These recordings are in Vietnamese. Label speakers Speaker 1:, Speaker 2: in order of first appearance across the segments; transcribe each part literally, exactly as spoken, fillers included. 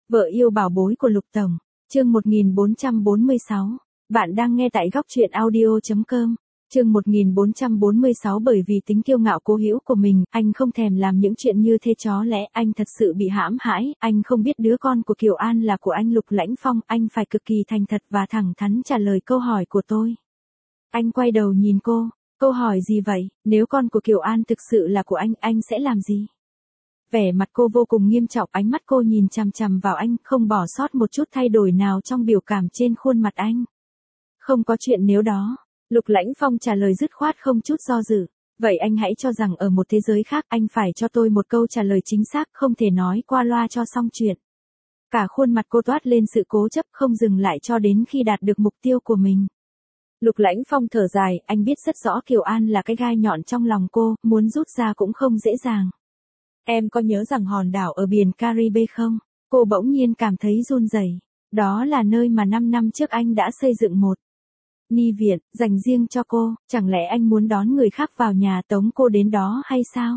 Speaker 1: Vợ yêu bảo bối của Lục Tổng, chương một nghìn bốn trăm bốn mươi sáu. Bạn đang nghe tại góc truyện audio chấm com. Chương một nghìn bốn trăm bốn mươi sáu. Bởi vì tính kiêu ngạo cố hữu của mình, anh không thèm làm những chuyện như thế chó lẽ, anh thật sự bị hãm hãi, anh không biết đứa con của Kiều An là của anh Lục Lãnh Phong, anh phải cực kỳ thành thật và thẳng thắn trả lời câu hỏi của tôi. Anh quay đầu nhìn cô, câu hỏi gì vậy, nếu con của Kiều An thực sự là của anh, anh sẽ làm gì? Vẻ mặt cô vô cùng nghiêm trọng, ánh mắt cô nhìn chằm chằm vào anh, không bỏ sót một chút thay đổi nào trong biểu cảm trên khuôn mặt anh. Không có chuyện nếu đó. Lục Lãnh Phong trả lời dứt khoát không chút do dự. Vậy anh hãy cho rằng ở một thế giới khác anh phải cho tôi một câu trả lời chính xác, không thể nói qua loa cho xong chuyện. Cả khuôn mặt cô toát lên sự cố chấp, không dừng lại cho đến khi đạt được mục tiêu của mình. Lục Lãnh Phong thở dài, anh biết rất rõ Kiều An là cái gai nhọn trong lòng cô, muốn rút ra cũng không dễ dàng. Em có nhớ rằng hòn đảo ở biển Caribe không? Cô bỗng nhiên cảm thấy run rẩy. Đó là nơi mà năm năm trước anh đã xây dựng một ni viện, dành riêng cho cô, chẳng lẽ anh muốn đón người khác vào nhà tống cô đến đó hay sao?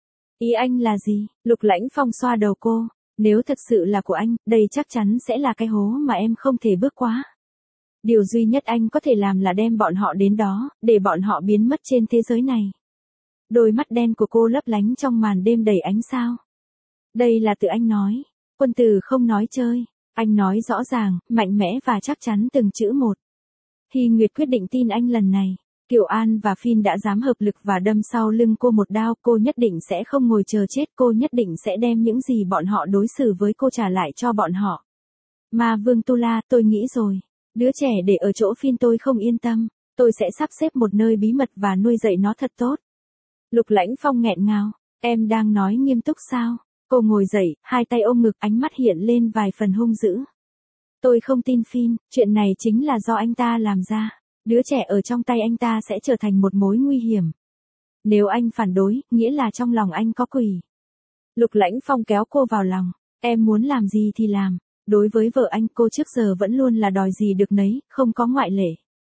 Speaker 1: Ý anh là gì? Lục Lãnh Phong xoa đầu cô, nếu thật sự là của anh, đây chắc chắn sẽ là cái hố mà em không thể bước qua. Điều duy nhất anh có thể làm là đem bọn họ đến đó, để bọn họ biến mất trên thế giới này. Đôi mắt đen của cô lấp lánh trong màn đêm đầy ánh sao. Đây là tự anh nói, quân tử không nói chơi, anh nói rõ ràng, mạnh mẽ và chắc chắn từng chữ một. Hy Nguyệt quyết định tin anh lần này. Kiều An và Phin đã dám hợp lực và đâm sau lưng cô một đao, cô nhất định sẽ không ngồi chờ chết, cô nhất định sẽ đem những gì bọn họ đối xử với cô trả lại cho bọn họ. Ma Vương Tu La, tôi nghĩ rồi, đứa trẻ để ở chỗ Phin tôi không yên tâm, tôi sẽ sắp xếp một nơi bí mật và nuôi dạy nó thật tốt. Lục Lãnh Phong nghẹn ngào, em đang nói nghiêm túc sao? Cô ngồi dậy, hai tay ôm ngực, ánh mắt hiện lên vài phần hung dữ. Tôi không tin Phin, chuyện này chính là do anh ta làm ra. Đứa trẻ ở trong tay anh ta sẽ trở thành một mối nguy hiểm. Nếu anh phản đối, nghĩa là trong lòng anh có quỷ. Lục Lãnh Phong kéo cô vào lòng, em muốn làm gì thì làm. Đối với vợ anh, cô trước giờ vẫn luôn là đòi gì được nấy, không có ngoại lệ.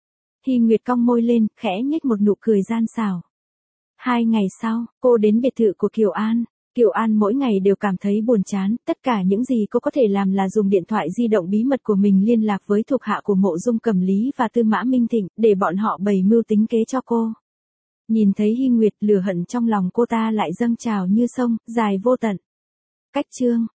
Speaker 1: Hy Nguyệt cong môi lên, khẽ nhếch một nụ cười gian xảo. Hai ngày sau, cô đến biệt thự của Kiều An. Kiều An mỗi ngày đều cảm thấy buồn chán, tất cả những gì cô có thể làm là dùng điện thoại di động bí mật của mình liên lạc với thuộc hạ của Mộ Dung Cẩm Lý và Tư Mã Minh Thịnh, để bọn họ bày mưu tính kế cho cô. Nhìn thấy Hy Nguyệt, lửa hận trong lòng cô ta lại dâng trào như sông, dài vô tận. Cách chương